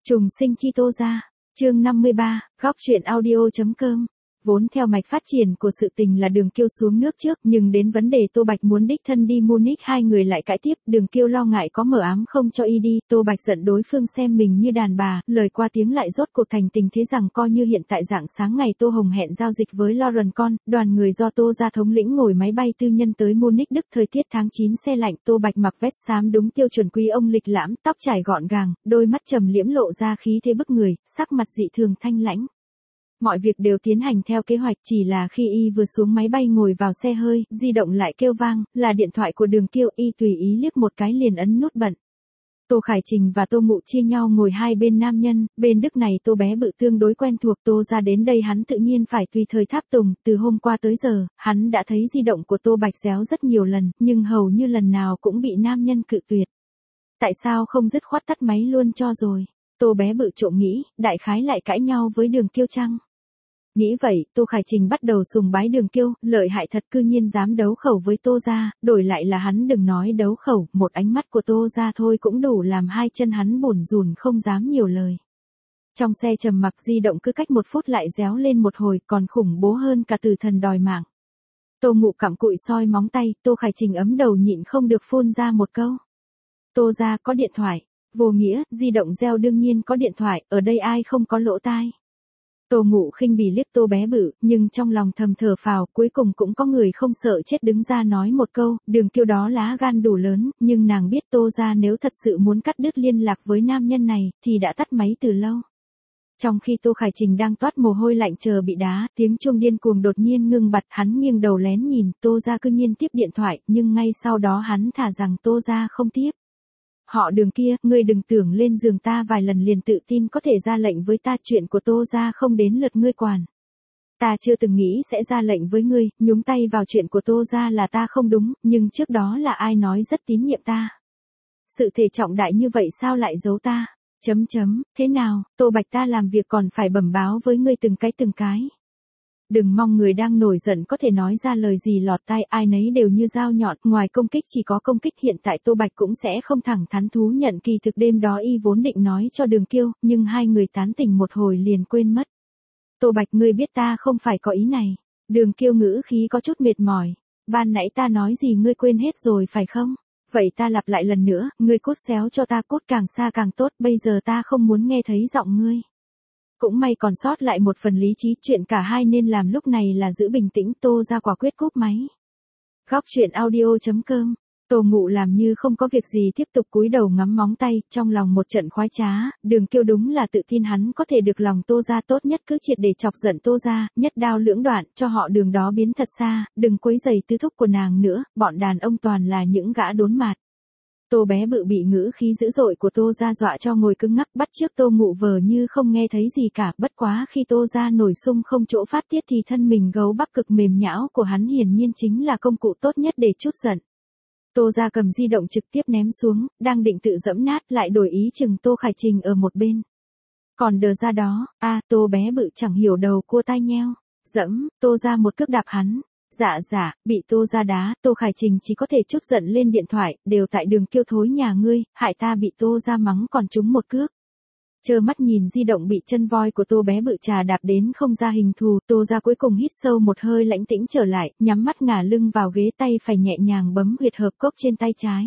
Trùng sinh chi Tô gia, chương 53, góc truyện audio.com. Vốn theo mạch phát triển của sự tình là Đường Kiêu xuống nước trước, nhưng đến vấn đề Tô Bạch muốn đích thân đi Munich hai người lại cãi tiếp, Đường Kiêu lo ngại có mờ ám không cho y đi, Tô Bạch giận đối phương xem mình như đàn bà, lời qua tiếng lại rốt cuộc thành tình thế rằng coi như hiện tại dạng sáng ngày Tô Hồng hẹn giao dịch với Lauren con, đoàn người do Tô gia thống lĩnh ngồi máy bay tư nhân tới Munich Đức thời tiết tháng 9 se lạnh, Tô Bạch mặc vest xám đúng tiêu chuẩn quý ông lịch lãm, tóc trải gọn gàng, đôi mắt trầm liễm lộ ra khí thế bức người, sắc mặt dị thường thanh lãnh. Mọi việc đều tiến hành theo kế hoạch, chỉ là khi y vừa xuống máy bay ngồi vào xe hơi, di động lại kêu vang, là điện thoại của Đường Kiêu, y tùy ý liếc một cái liền ấn nút bận. Tô Khải Trình và Tô Ngụ chia nhau ngồi hai bên nam nhân, bên Đức này Tô bé bự tương đối quen thuộc, Tô ra đến đây hắn tự nhiên phải tùy thời tháp tùng, từ hôm qua tới giờ, hắn đã thấy di động của Tô Bạch réo rất nhiều lần, nhưng hầu như lần nào cũng bị nam nhân cự tuyệt. Tại sao không dứt khoát tắt máy luôn cho rồi? Tô bé bự trộm nghĩ, đại khái lại cãi nhau với Đường Kiêu chăng? Nghĩ vậy, Tô Khải Trình bắt đầu sùng bái Đường Kiêu, lợi hại thật, cư nhiên dám đấu khẩu với Tô gia, đổi lại là hắn đừng nói đấu khẩu, một ánh mắt của Tô gia thôi cũng đủ làm hai chân hắn bủn rủn không dám nhiều lời. Trong xe trầm mặc, di động cứ cách 1 phút lại réo lên một hồi, còn khủng bố hơn cả tử thần đòi mạng. Tô Ngụ cặm cụi soi móng tay, Tô Khải Trình ấm đầu nhịn không được phun ra một câu. Tô gia có điện thoại, vô nghĩa, di động reo đương nhiên có điện thoại, ở đây ai không có lỗ tai. Tô Ngụ khinh bỉ liếc Tô bé bự, nhưng trong lòng thầm thở phào, cuối cùng cũng có người không sợ chết đứng ra nói một câu, Đường Kiêu đó lá gan đủ lớn, nhưng nàng biết Tô gia nếu thật sự muốn cắt đứt liên lạc với nam nhân này, thì đã tắt máy từ lâu. Trong khi Tô Khải Trình đang toát mồ hôi lạnh chờ bị đá, tiếng chuông điên cuồng đột nhiên ngưng bặt, hắn nghiêng đầu lén nhìn, Tô gia cư nhiên tiếp điện thoại, nhưng ngay sau đó hắn thả rằng Tô gia không tiếp. Họ Đường kia, ngươi đừng tưởng lên giường ta vài lần liền tự tin có thể ra lệnh với ta, chuyện của Tô gia không đến lượt ngươi quản. Ta chưa từng nghĩ sẽ ra lệnh với ngươi, nhúng tay vào chuyện của Tô gia là ta không đúng, nhưng trước đó là ai nói rất tín nhiệm ta. Sự thể trọng đại như vậy sao lại giấu ta? Thế nào, Tô Bạch ta làm việc còn phải bẩm báo với ngươi từng cái. Đừng mong người đang nổi giận có thể nói ra lời gì lọt tai, ai nấy đều như dao nhọn, ngoài công kích chỉ có công kích, hiện tại Tô Bạch cũng sẽ không thẳng thắn thú nhận kỳ thực đêm đó y vốn định nói cho Đường Kiêu, nhưng hai người tán tỉnh một hồi liền quên mất. Tô Bạch, ngươi biết ta không phải có ý này. Đường Kiêu ngữ khí có chút mệt mỏi. Ban nãy ta nói gì ngươi quên hết rồi phải không? Vậy ta lặp lại lần nữa, ngươi cút xéo cho ta, cút càng xa càng tốt, bây giờ ta không muốn nghe thấy giọng ngươi. Cũng may còn sót lại một phần lý trí, chuyện cả hai nên làm lúc này là giữ bình tĩnh, Tô ra quả quyết cúp máy. Góc truyện audio.com. Tô Ngụ làm như không có việc gì tiếp tục cúi đầu ngắm móng tay, trong lòng một trận khoái trá, Đường Kiêu đúng là tự tin hắn có thể được lòng Tô gia, tốt nhất cứ triệt để chọc giận Tô gia, nhất đao lưỡng đoạn, cho họ Đường đó biến thật xa, đừng quấy rầy tư thúc của nàng nữa, bọn đàn ông toàn là những gã đốn mạt. Tô bé bự bị ngữ khí dữ dội của Tô gia dọa cho ngồi cứng ngắc, bắt chước Tô Ngụ vờ như không nghe thấy gì cả, bất quá khi Tô gia nổi xung không chỗ phát tiết thì thân mình gấu bắp cực mềm nhão của hắn hiển nhiên chính là công cụ tốt nhất để trút giận. Tô gia cầm di động trực tiếp ném xuống, đang định tự giẫm nát lại đổi ý chừng Tô Khải Trình ở một bên. Còn đờ ra đó, Tô bé bự chẳng hiểu đầu cua tai nheo, dẫm, Tô gia một cước đạp hắn. Dạ, bị Tô gia đá, Tô Khải Trình chỉ có thể trút giận lên điện thoại, đều tại Đường Kiêu thối nhà ngươi, hại ta bị Tô gia mắng còn trúng một cước. Trơ mắt nhìn di động bị chân voi của Tô bé bự trà đạp đến không ra hình thù, Tô gia cuối cùng hít sâu một hơi lãnh tĩnh trở lại, nhắm mắt ngả lưng vào ghế, tay phải nhẹ nhàng bấm huyệt hợp cốc trên tay trái.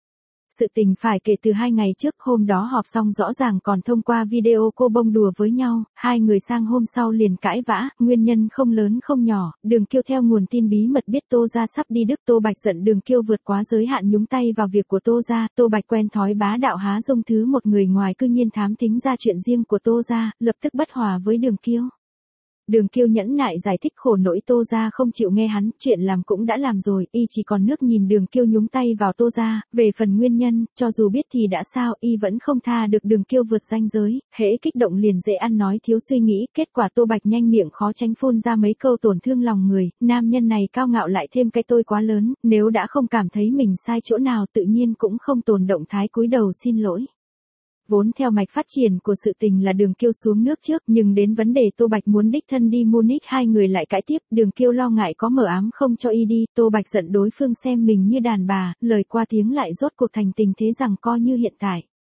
Sự tình phải kể từ 2 ngày trước, hôm đó họp xong rõ ràng còn thông qua video cô bông đùa với nhau, hai người sang hôm sau liền cãi vã, nguyên nhân không lớn không nhỏ, Đường Kiêu theo nguồn tin bí mật biết Tô gia sắp đi Đức, Tô Bạch giận Đường Kiêu vượt quá giới hạn nhúng tay vào việc của Tô gia, Tô Bạch quen thói bá đạo há dung thứ một người ngoài cư nhiên thám thính ra chuyện riêng của Tô gia, lập tức bất hòa với Đường Kiêu. Đường Kiêu nhẫn nại giải thích khổ nỗi Tô gia không chịu nghe hắn, chuyện làm cũng đã làm rồi, y chỉ còn nước nhìn Đường Kiêu nhúng tay vào Tô gia, về phần nguyên nhân, cho dù biết thì đã sao, y vẫn không tha được Đường Kiêu vượt ranh giới, hễ kích động liền dễ ăn nói thiếu suy nghĩ, kết quả Tô Bạch nhanh miệng khó tránh phun ra mấy câu tổn thương lòng người, nam nhân này cao ngạo lại thêm cái tôi quá lớn, nếu đã không cảm thấy mình sai chỗ nào tự nhiên cũng không tồn động thái cúi đầu xin lỗi. Vốn theo mạch phát triển của sự tình là Đường Kiêu xuống nước trước, nhưng đến vấn đề Tô Bạch muốn đích thân đi Munich hai người lại cãi tiếp, Đường Kiêu lo ngại có mờ ám không cho y đi, Tô Bạch giận đối phương xem mình như đàn bà, lời qua tiếng lại rốt cuộc thành tình thế rằng coi như hiện tại.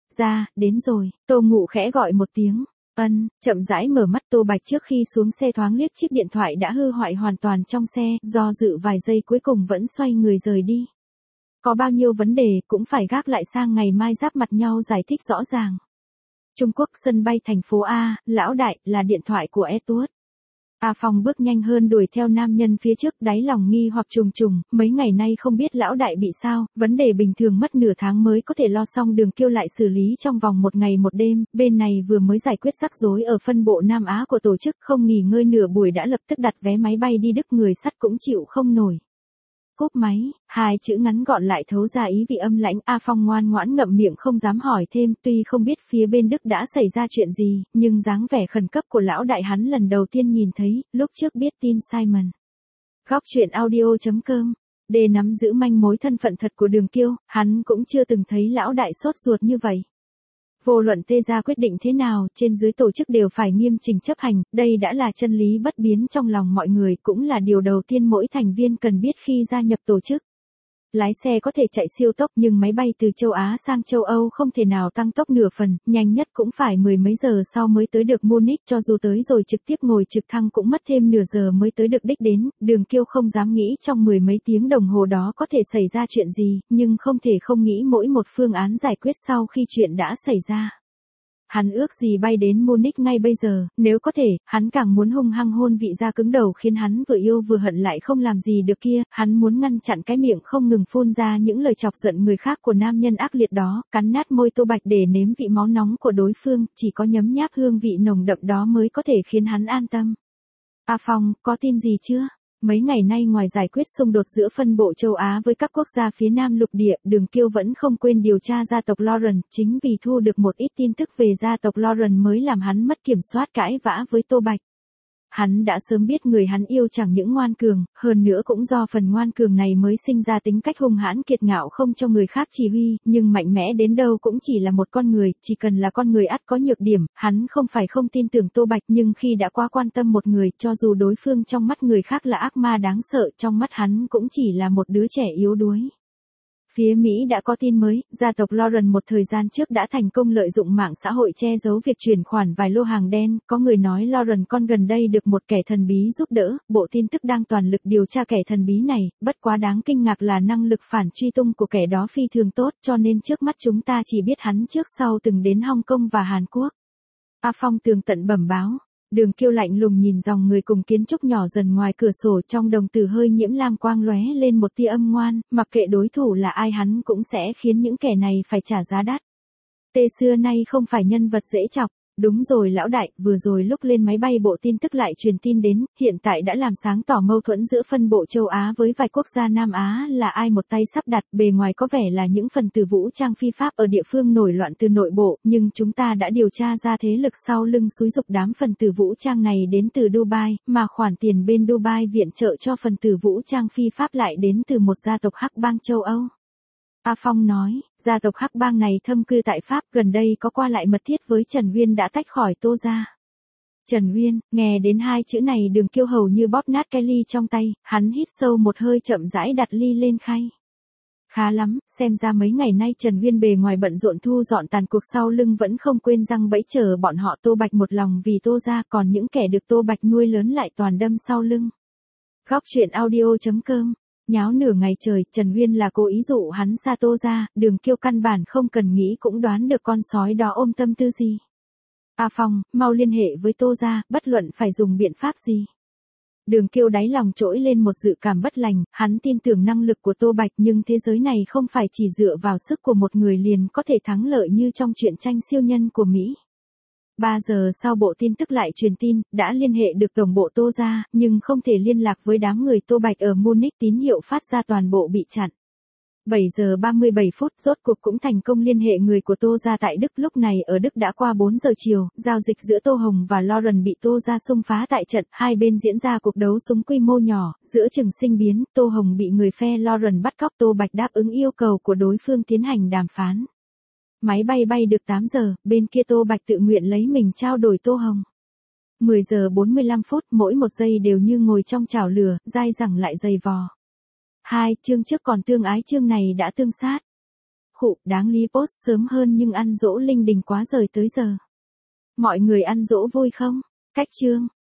Ra, đến rồi, Tô Ngụ khẽ gọi một tiếng. Chậm rãi mở mắt. Tô Bạch trước khi xuống xe thoáng liếc chiếc điện thoại đã hư hoại hoàn toàn trong xe, do dự vài giây cuối cùng vẫn xoay người rời đi. Có bao nhiêu vấn đề cũng phải gác lại sang ngày mai giáp mặt nhau giải thích rõ ràng. Trung Quốc, sân bay thành phố A, lão đại, là điện thoại của Edward. A Phong bước nhanh hơn đuổi theo nam nhân phía trước, đáy lòng nghi hoặc trùng trùng, mấy ngày nay không biết lão đại bị sao, vấn đề bình thường mất nửa tháng mới có thể lo xong. Đường Kiêu lại xử lý trong vòng một ngày một đêm, bên này vừa mới giải quyết rắc rối ở phân bộ Nam Á của tổ chức, không nghỉ ngơi nửa buổi đã lập tức đặt vé máy bay đi Đức, người sắt cũng chịu không nổi. Cúp máy, hai chữ ngắn gọn lại thấu ra ý vị âm lãnh. A Phong ngoan ngoãn ngậm miệng không dám hỏi thêm, tuy không biết phía bên Đức đã xảy ra chuyện gì, nhưng dáng vẻ khẩn cấp của lão đại hắn lần đầu tiên nhìn thấy, lúc trước biết tin Simon. Góc truyện audio.com. Để nắm giữ manh mối thân phận thật của Đường Kiêu, hắn cũng chưa từng thấy lão đại sốt ruột như vậy. Vô luận tê ra quyết định thế nào, trên dưới tổ chức đều phải nghiêm chỉnh chấp hành, đây đã là chân lý bất biến trong lòng mọi người, cũng là điều đầu tiên mỗi thành viên cần biết khi gia nhập tổ chức. Lái xe có thể chạy siêu tốc nhưng máy bay từ châu Á sang châu Âu không thể nào tăng tốc nửa phần, nhanh nhất cũng phải mười mấy giờ sau mới tới được Munich, cho dù tới rồi trực tiếp ngồi trực thăng cũng mất thêm nửa giờ mới tới được đích đến. Đường Kiêu không dám nghĩ trong mười mấy tiếng đồng hồ đó có thể xảy ra chuyện gì, nhưng không thể không nghĩ mỗi một phương án giải quyết sau khi chuyện đã xảy ra. Hắn ước gì bay đến Munich ngay bây giờ, nếu có thể, hắn càng muốn hung hăng hôn vị da cứng đầu khiến hắn vừa yêu vừa hận lại không làm gì được kia, hắn muốn ngăn chặn cái miệng không ngừng phun ra những lời chọc giận người khác của nam nhân ác liệt đó, cắn nát môi Tô Bạch để nếm vị máu nóng của đối phương, chỉ có nhấm nháp hương vị nồng đậm đó mới có thể khiến hắn an tâm. A Phong, có tin gì chưa? Mấy ngày nay ngoài giải quyết xung đột giữa phân bộ châu Á với các quốc gia phía Nam lục địa, Đường Kiêu vẫn không quên điều tra gia tộc Lauren, chính vì thu được một ít tin tức về gia tộc Lauren mới làm hắn mất kiểm soát cãi vã với Tô Bạch. Hắn đã sớm biết người hắn yêu chẳng những ngoan cường, hơn nữa cũng do phần ngoan cường này mới sinh ra tính cách hung hãn kiệt ngạo không cho người khác chỉ huy, nhưng mạnh mẽ đến đâu cũng chỉ là một con người, chỉ cần là con người ắt có nhược điểm, hắn không phải không tin tưởng Tô Bạch nhưng khi đã quá quan tâm một người, cho dù đối phương trong mắt người khác là ác ma đáng sợ, trong mắt hắn cũng chỉ là một đứa trẻ yếu đuối. Phía Mỹ đã có tin mới, gia tộc Lauren một thời gian trước đã thành công lợi dụng mạng xã hội che giấu việc chuyển khoản vài lô hàng đen, có người nói Lauren con gần đây được một kẻ thần bí giúp đỡ, bộ tin tức đang toàn lực điều tra kẻ thần bí này, bất quá đáng kinh ngạc là năng lực phản truy tung của kẻ đó phi thường tốt, cho nên trước mắt chúng ta chỉ biết hắn trước sau từng đến Hong Kong và Hàn Quốc. A Phong tường tận bẩm báo. Đường Kiêu lạnh lùng nhìn dòng người cùng kiến trúc nhỏ dần ngoài cửa sổ, trong đồng tử hơi nhiễm lam quang lóe lên một tia âm ngoan, mặc kệ đối thủ là ai hắn cũng sẽ khiến những kẻ này phải trả giá đắt. Tê xưa nay không phải nhân vật dễ chọc. Đúng rồi lão đại, vừa rồi lúc lên máy bay bộ tin tức lại truyền tin đến, hiện tại đã làm sáng tỏ mâu thuẫn giữa phân bộ châu Á với vài quốc gia Nam Á là ai một tay sắp đặt, bề ngoài có vẻ là những phần tử vũ trang phi pháp ở địa phương nổi loạn từ nội bộ, nhưng chúng ta đã điều tra ra thế lực sau lưng xúi giục đám phần tử vũ trang này đến từ Dubai, mà khoản tiền bên Dubai viện trợ cho phần tử vũ trang phi pháp lại đến từ một gia tộc hắc bang châu Âu. A Phong nói, gia tộc hắc bang này thâm cư tại Pháp, gần đây có qua lại mật thiết với Trần Uyên đã tách khỏi Tô gia. Trần Uyên, nghe đến hai chữ này Đường Kiêu hầu như bóp nát cái ly trong tay, hắn hít sâu một hơi chậm rãi đặt ly lên khay. Khá lắm, xem ra mấy ngày nay Trần Uyên bề ngoài bận rộn thu dọn tàn cuộc sau lưng vẫn không quên răng bẫy chờ bọn họ Tô Bạch một lòng vì Tô gia, còn những kẻ được Tô Bạch nuôi lớn lại toàn đâm sau lưng. Góc truyện audio.com. Nháo nửa ngày trời, Trần Uyên là cố ý dụ hắn xa Tô gia, Đường Kiêu căn bản không cần nghĩ cũng đoán được con sói đó ôm tâm tư gì. A Phong, mau liên hệ với Tô gia, bất luận phải dùng biện pháp gì. Đường Kiêu đáy lòng trỗi lên một dự cảm bất lành, hắn tin tưởng năng lực của Tô Bạch nhưng thế giới này không phải chỉ dựa vào sức của một người liền có thể thắng lợi như trong truyện tranh siêu nhân của Mỹ. 3 giờ sau bộ tin tức lại truyền tin, đã liên hệ được đồng bộ Tô gia, nhưng không thể liên lạc với đám người Tô Bạch ở Munich, tín hiệu phát ra toàn bộ bị chặn. 7 giờ 37 phút, rốt cuộc cũng thành công liên hệ người của Tô gia tại Đức, lúc này ở Đức đã qua 4 giờ chiều, giao dịch giữa Tô Hồng và Lauren bị Tô gia xung phá tại trận, hai bên diễn ra cuộc đấu súng quy mô nhỏ, giữa chừng sinh biến, Tô Hồng bị người phe Lauren bắt cóc, Tô Bạch đáp ứng yêu cầu của đối phương tiến hành đàm phán. Máy bay bay được 8 giờ, bên kia Tô Bạch tự nguyện lấy mình trao đổi Tô Hồng. 10 giờ 45 phút, mỗi một giây đều như ngồi trong chảo lửa, dai dẳng lại dày vò. Chương trước còn tương ái, chương này đã tương sát. Khụ, đáng lý post sớm hơn nhưng ăn dỗ linh đình quá rời tới giờ. Mọi người ăn dỗ vui không? Cách chương.